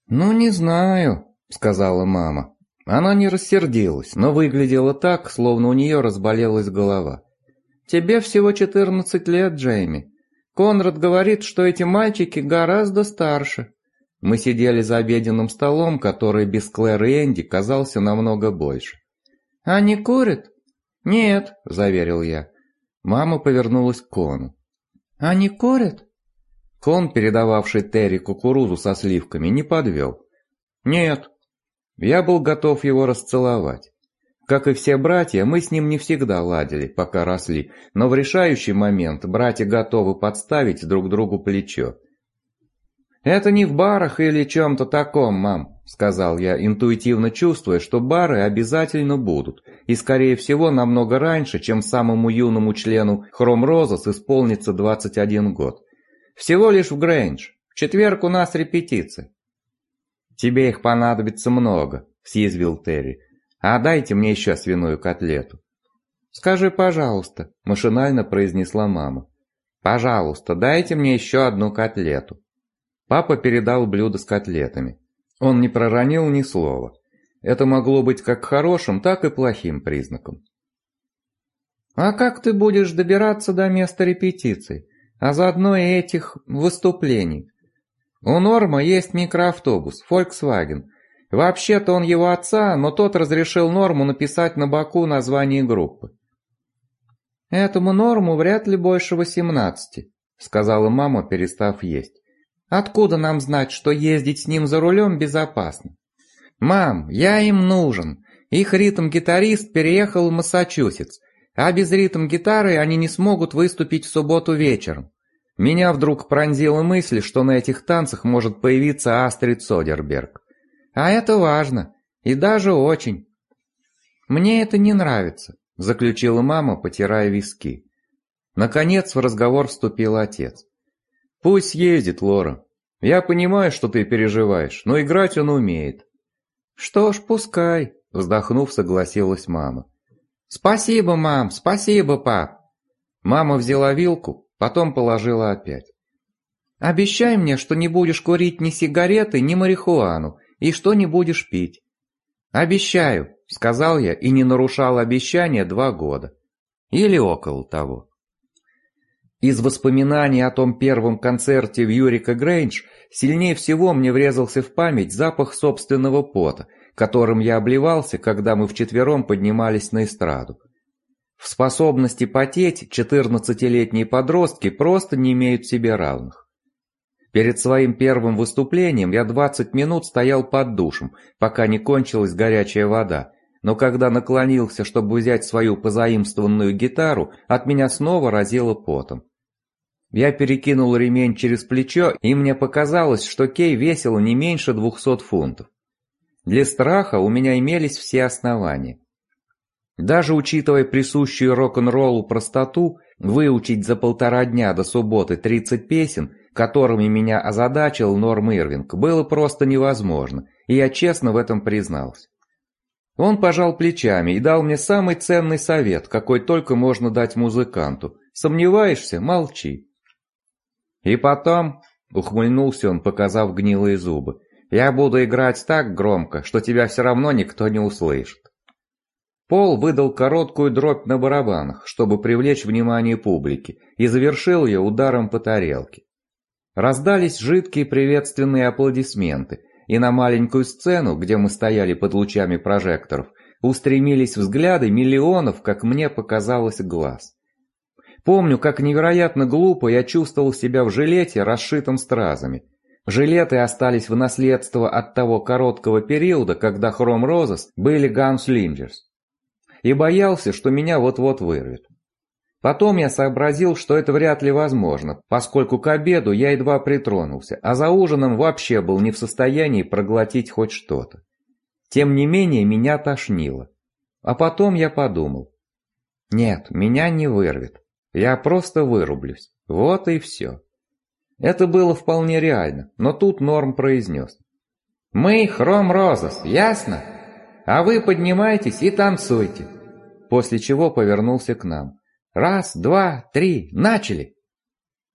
«Ну, не знаю», — сказала мама. Она не рассердилась, но выглядела так, словно у нее разболелась голова. «Тебе всего 14 лет, Джейми. Конрад говорит, что эти мальчики гораздо старше». Мы сидели за обеденным столом, который без Клэр и Энди казался намного больше. «Они курят?» «Нет», — заверил я. Мама повернулась к Кону. «Они курят?» Кон, передававший Терри кукурузу со сливками, не подвел. «Нет». Я был готов его расцеловать. Как и все братья, мы с ним не всегда ладили, пока росли, но в решающий момент братья готовы подставить друг другу плечо. «Это не в барах или чем-то таком, мам», — сказал я, интуитивно чувствуя, что бары обязательно будут, и, скорее всего, намного раньше, чем самому юному члену Хром Розас исполнится 21 год. «Всего лишь в Грэндж. В четверг у нас репетиция». «Тебе их понадобится много», — съязвил Терри. «А дайте мне еще свиную котлету». «Скажи, пожалуйста», — машинально произнесла мама. «Пожалуйста, дайте мне еще одну котлету». Папа передал блюдо с котлетами. Он не проронил ни слова. Это могло быть как хорошим, так и плохим признаком. «А как ты будешь добираться до места репетиций, а заодно и этих выступлений?» «У Норма есть микроавтобус, Volkswagen. Вообще-то он его отца, но тот разрешил Норму написать на боку название группы». «Этому Норму вряд ли больше 18, сказала мама, перестав есть. «Откуда нам знать, что ездить с ним за рулем безопасно?» «Мам, я им нужен. Их ритм-гитарист переехал в Массачусетс, а без ритм-гитары они не смогут выступить в субботу вечером». Меня вдруг пронзила мысль, что на этих танцах может появиться Астрид Содерберг. А это важно, и даже очень. «Мне это не нравится», — заключила мама, потирая виски. Наконец в разговор вступил отец. «Пусть ездит, Лора. Я понимаю, что ты переживаешь, но играть он умеет». «Что ж, пускай», — вздохнув, согласилась мама. «Спасибо, мам, спасибо, пап». Мама взяла вилку, потом положила опять. «Обещай мне, что не будешь курить ни сигареты, ни марихуану, и что не будешь пить». «Обещаю», — сказал я и не нарушал обещания 2 года. Или около того. Из воспоминаний о том первом концерте в Юрика Грэндж сильнее всего мне врезался в память запах собственного пота, которым я обливался, когда мы вчетвером поднимались на эстраду. В способности потеть 14-летние подростки просто не имеют себе равных. Перед своим первым выступлением я 20 минут стоял под душем, пока не кончилась горячая вода, но когда наклонился, чтобы взять свою позаимствованную гитару, от меня снова разило потом. Я перекинул ремень через плечо, и мне показалось, что Кей весил не меньше 200 фунтов. Для страха у меня имелись все основания. Даже учитывая присущую рок-н-роллу простоту, выучить за 1,5 дня до субботы 30 песен, которыми меня озадачил Норм Ирвинг, было просто невозможно, и я честно в этом признался. Он пожал плечами и дал мне самый ценный совет, какой только можно дать музыканту. Сомневаешься? Молчи. И потом, ухмыльнулся он, показав гнилые зубы, я буду играть так громко, что тебя все равно никто не услышит. Пол выдал короткую дробь на барабанах, чтобы привлечь внимание публики, и завершил ее ударом по тарелке. Раздались жидкие приветственные аплодисменты, и на маленькую сцену, где мы стояли под лучами прожекторов, устремились взгляды миллионов, как мне показалось, глаз. Помню, как невероятно глупо я чувствовал себя в жилете, расшитом стразами. Жилеты остались в наследство от того короткого периода, когда Хром Розас были Ганслинджерс. И боялся, что меня вот-вот вырвет. Потом я сообразил, что это вряд ли возможно, поскольку к обеду я едва притронулся, а за ужином вообще был не в состоянии проглотить хоть что-то. Тем не менее, меня тошнило. А потом я подумал. Нет, меня не вырвет. Я просто вырублюсь. Вот и все. Это было вполне реально, но тут Норм произнес. «Мы Хром Розас, ясно? А вы поднимайтесь и танцуйте». После чего повернулся к нам. «Раз, два, три, начали!»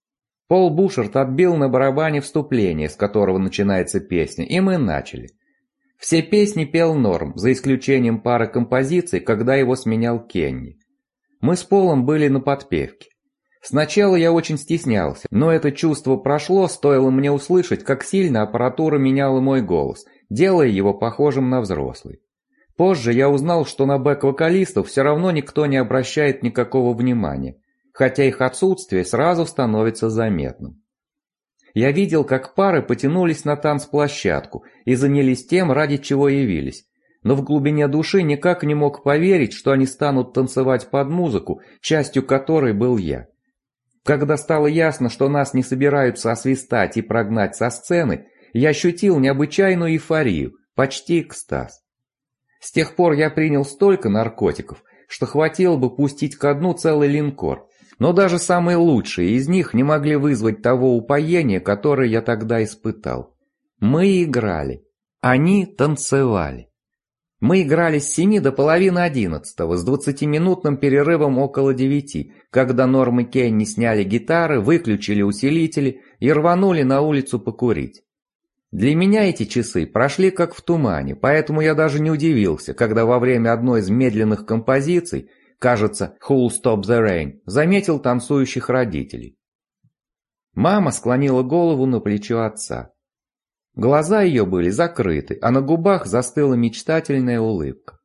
Пол Бушард отбил на барабане вступление, с которого начинается песня, и мы начали. Все песни пел Норм, за исключением пары композиций, когда его сменял Кенни. Мы с Полом были на подпевке. Сначала я очень стеснялся, но это чувство прошло, стоило мне услышать, как сильно аппаратура меняла мой голос, делая его похожим на взрослый. Позже я узнал, что на бэк-вокалистов все равно никто не обращает никакого внимания, хотя их отсутствие сразу становится заметным. Я видел, как пары потянулись на танцплощадку и занялись тем, ради чего явились, но в глубине души никак не мог поверить, что они станут танцевать под музыку, частью которой был я. Когда стало ясно, что нас не собираются освистать и прогнать со сцены, я ощутил необычайную эйфорию, почти экстаз. С тех пор я принял столько наркотиков, что хватило бы пустить ко дну целый линкор, но даже самые лучшие из них не могли вызвать того упоения, которое я тогда испытал. Мы играли, они танцевали. Мы играли с 7 до половины 11, с 20-минутным перерывом около 9, когда Норм и Кенни сняли гитары, выключили усилители и рванули на улицу покурить. Для меня эти часы прошли как в тумане, поэтому я даже не удивился, когда во время одной из медленных композиций, кажется, «Who'll Stop the Rain», заметил танцующих родителей. Мама склонила голову на плечо отца. Глаза ее были закрыты, а на губах застыла мечтательная улыбка.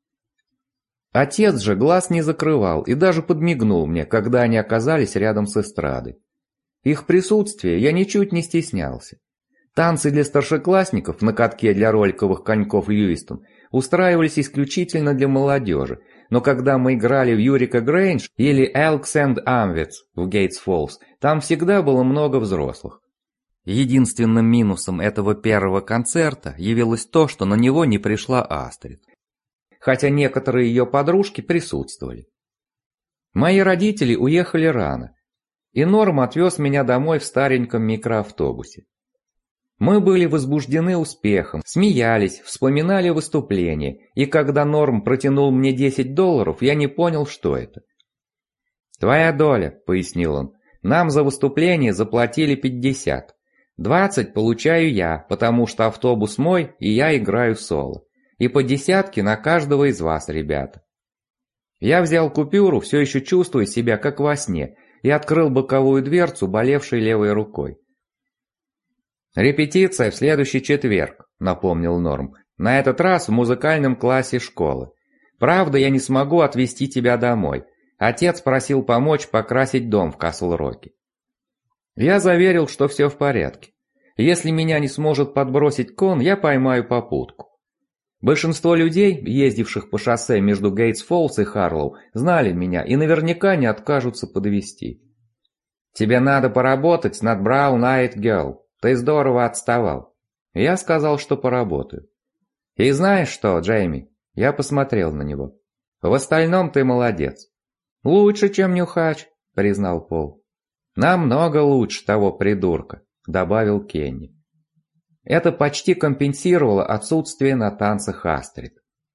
Отец же глаз не закрывал и даже подмигнул мне, когда они оказались рядом с эстрадой. Их присутствие я ничуть не стеснялся. Танцы для старшеклассников на катке для роликовых коньков Льюистон устраивались исключительно для молодежи, но когда мы играли в Юрика Грейндж или Elks and Amvets в Гейтс Фоллс, там всегда было много взрослых. Единственным минусом этого первого концерта явилось то, что на него не пришла Астрид, хотя некоторые ее подружки присутствовали. Мои родители уехали рано, и Норм отвез меня домой в стареньком микроавтобусе. Мы были возбуждены успехом, смеялись, вспоминали выступление, и когда Норм протянул мне $10, я не понял, что это. «Твоя доля», — пояснил он, — «нам за выступление заплатили 50. 20 получаю я, потому что автобус мой, и я играю соло. И по 10 на каждого из вас, ребята». Я взял купюру, все еще чувствуя себя как во сне, и открыл боковую дверцу, болевшей левой рукой. «Репетиция в следующий четверг», — напомнил Норм. «На этот раз в музыкальном классе школы. Правда, я не смогу отвезти тебя домой. Отец просил помочь покрасить дом в Касл-Роке». Я заверил, что все в порядке. Если меня не сможет подбросить Кон, я поймаю попутку. Большинство людей, ездивших по шоссе между Гейтс-Фоллс и Харлоу, знали меня и наверняка не откажутся подвезти. «Тебе надо поработать над Brown Eyed Girl. Ты здорово отставал». Я сказал, что поработаю. «И знаешь что, Джейми?» Я посмотрел на него. «В остальном ты молодец». «Лучше, чем Нюхач», — признал Пол. «Намного лучше того придурка», — добавил Кенни. Это почти компенсировало отсутствие на танцах Астрид.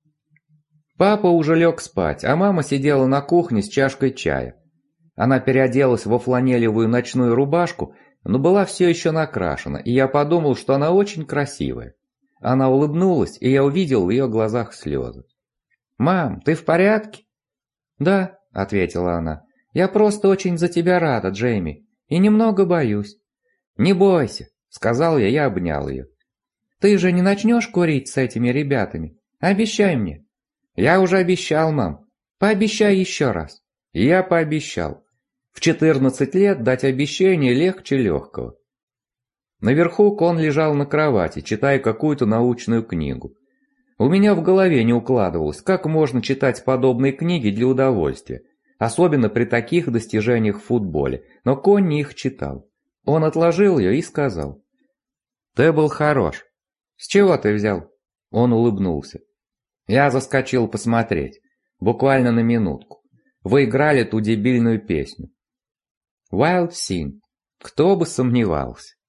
Папа уже лег спать, а мама сидела на кухне с чашкой чая. Она переоделась во фланелевую ночную рубашку, но была все еще накрашена, и я подумал, что она очень красивая. Она улыбнулась, и я увидел в ее глазах слезы. «Мам, ты в порядке?» «Да», — ответила она. «Я просто очень за тебя рада, Джейми, и немного боюсь». «Не бойся», — сказал я и обнял ее. «Ты же не начнешь курить с этими ребятами? Обещай мне». «Я уже обещал, мам». «Пообещай еще раз». Я пообещал. В 14 лет дать обещание легче легкого. Наверху Кон лежал на кровати, читая какую-то научную книгу. У меня в голове не укладывалось, как можно читать подобные книги для удовольствия, особенно при таких достижениях в футболе, но Конни их читал. Он отложил ее и сказал: «Ты был хорош». «С чего ты взял?» Он улыбнулся. Я заскочил посмотреть, буквально на минутку. Вы играли ту дебильную песню. Wild Thing. Кто бы сомневался.